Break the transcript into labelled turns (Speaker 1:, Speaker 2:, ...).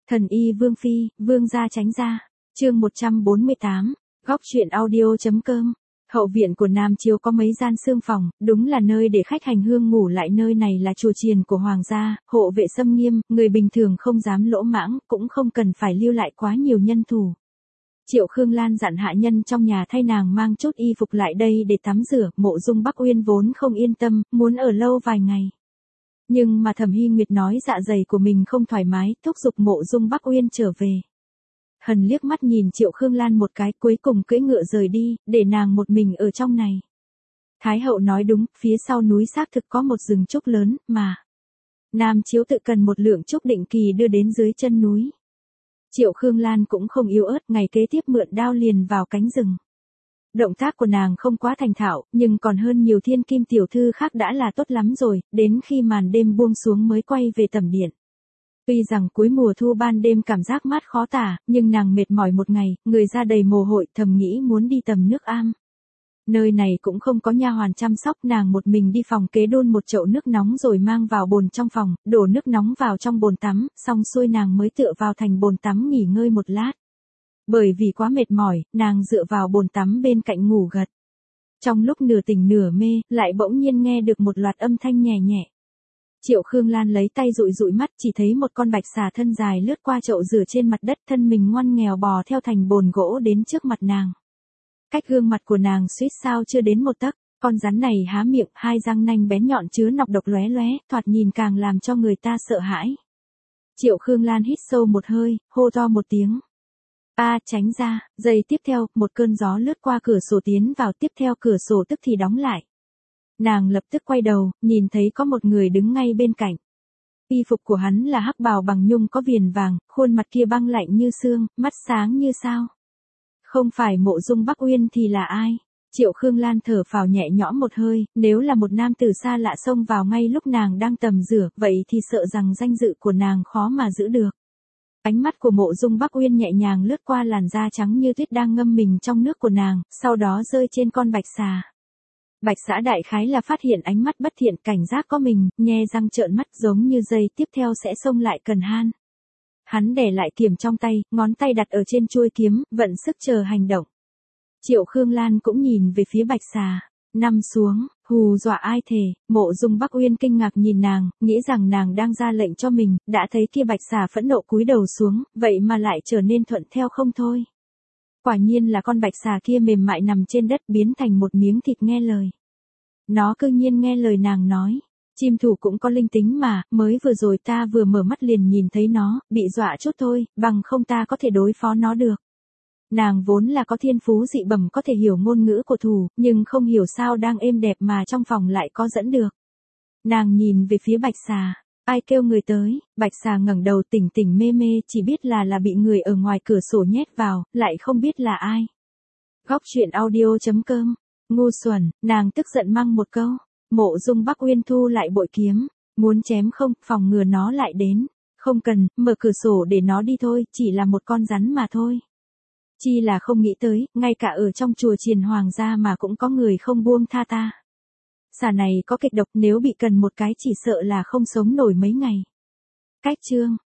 Speaker 1: Thần y Vương Phi, Vương gia tránh ra. Chương 148, góc truyện audio.com. Hậu viện của Nam Chiếu có mấy gian xương phòng, đúng là nơi để khách hành hương ngủ lại. Nơi này là chùa chiền của hoàng gia, hộ vệ xâm nghiêm, người bình thường không dám lỗ mãng, cũng không cần phải lưu lại quá nhiều nhân thủ. Triệu Khương Lan dặn hạ nhân trong nhà thay nàng mang chút y phục lại đây để tắm rửa. Mộ Dung Bắc Uyên vốn không yên tâm, muốn ở lâu vài ngày. Nhưng mà Thẩm Hy Nguyệt nói dạ dày của mình không thoải mái, thúc giục Mộ Dung Bắc Uyên trở về. Hần liếc mắt nhìn Triệu Khương Lan một cái, cuối cùng cưỡi ngựa rời đi, để nàng một mình ở trong này. Thái hậu nói đúng, phía sau núi xác thực có một rừng trúc lớn, mà Nam Chiếu tự cần một lượng trúc định kỳ đưa đến dưới chân núi. Triệu Khương Lan cũng không yếu ớt, ngày kế tiếp mượn đao liền vào cánh rừng. Động tác của nàng không quá thành thạo, nhưng còn hơn nhiều thiên kim tiểu thư khác đã là tốt lắm rồi, đến khi màn đêm buông xuống mới quay về tẩm điện. Tuy rằng cuối mùa thu ban đêm cảm giác mát khó tả, nhưng nàng mệt mỏi một ngày, người da đầy mồ hôi, thầm nghĩ muốn đi tầm nước am. Nơi này cũng không có nha hoàn chăm sóc, nàng một mình đi phòng kế đun một chậu nước nóng rồi mang vào bồn trong phòng, đổ nước nóng vào trong bồn tắm, xong xuôi nàng mới tựa vào thành bồn tắm nghỉ ngơi một lát. Bởi vì quá mệt mỏi, nàng dựa vào bồn tắm bên cạnh ngủ gật. Trong lúc nửa tỉnh nửa mê, lại bỗng nhiên nghe được một loạt âm thanh nhẹ nhẹ. Triệu Khương Lan lấy tay dụi dụi mắt, chỉ thấy một con bạch xà thân dài lướt qua chậu rửa trên mặt đất, thân mình ngoằn nghèo bò theo thành bồn gỗ đến trước mặt nàng. Cách gương mặt của nàng suýt sao chưa đến một tấc, con rắn này há miệng, hai răng nanh bén nhọn chứa nọc độc lóe lóe, thoạt nhìn càng làm cho người ta sợ hãi. Triệu Khương Lan hít sâu một hơi, hô to một tiếng. Tránh ra, giây tiếp theo, một cơn gió lướt qua cửa sổ tiến vào, tiếp theo cửa sổ tức thì đóng lại. Nàng lập tức quay đầu, nhìn thấy có một người đứng ngay bên cạnh. Y phục của hắn là hắc bào bằng nhung có viền vàng, khuôn mặt kia băng lạnh như xương, mắt sáng như sao. Không phải Mộ Dung Bắc Uyên thì là ai? Triệu Khương Lan thở phào nhẹ nhõm một hơi, nếu là một nam tử xa lạ xông vào ngay lúc nàng đang tầm rửa, vậy thì sợ rằng danh dự của nàng khó mà giữ được. Ánh mắt của Mộ Dung Bắc Uyên nhẹ nhàng lướt qua làn da trắng như tuyết đang ngâm mình trong nước của nàng, sau đó rơi trên con bạch xà. Bạch xà đại khái là phát hiện ánh mắt bất thiện, cảnh giác có mình, nhe răng trợn mắt giống như giây tiếp theo sẽ xông lại cần han. Hắn đè lại kiếm trong tay, ngón tay đặt ở trên chuôi kiếm, vận sức chờ hành động. Triệu Khương Lan cũng nhìn về phía bạch xà, nằm xuống, hù dọa ai thề. Mộ Dung Bắc Uyên kinh ngạc nhìn nàng, nghĩ rằng nàng đang ra lệnh cho mình, đã thấy kia bạch xà phẫn nộ cúi đầu xuống, vậy mà lại trở nên thuận theo không thôi. Quả nhiên là con bạch xà kia mềm mại nằm trên đất biến thành một miếng thịt nghe lời. Nó cư nhiên nghe lời nàng nói. Chim thủ cũng có linh tính mà, mới vừa rồi ta vừa mở mắt liền nhìn thấy nó, bị dọa chút thôi, bằng không ta có thể đối phó nó được. Nàng vốn là có thiên phú dị bẩm, có thể hiểu ngôn ngữ của thù, nhưng không hiểu sao đang êm đẹp mà trong phòng lại có dẫn được. Nàng nhìn về phía bạch xà, ai kêu người tới? Bạch xà ngẩng đầu tỉnh tỉnh mê mê, chỉ biết là bị người ở ngoài cửa sổ nhét vào, lại không biết là ai. Góc truyện audio.com. Ngu xuẩn, nàng tức giận mang một câu. Mộ Dung Bắc Uyên thu lại bội kiếm, muốn chém không, phòng ngừa nó lại đến. Không cần, mở cửa sổ để nó đi thôi, chỉ là một con rắn mà thôi. Chi là không nghĩ tới, ngay cả ở trong chùa chiền hoàng gia mà cũng có người không buông tha ta. Xà này có kịch độc, nếu bị cần một cái chỉ sợ là không sống nổi mấy ngày. Cách chương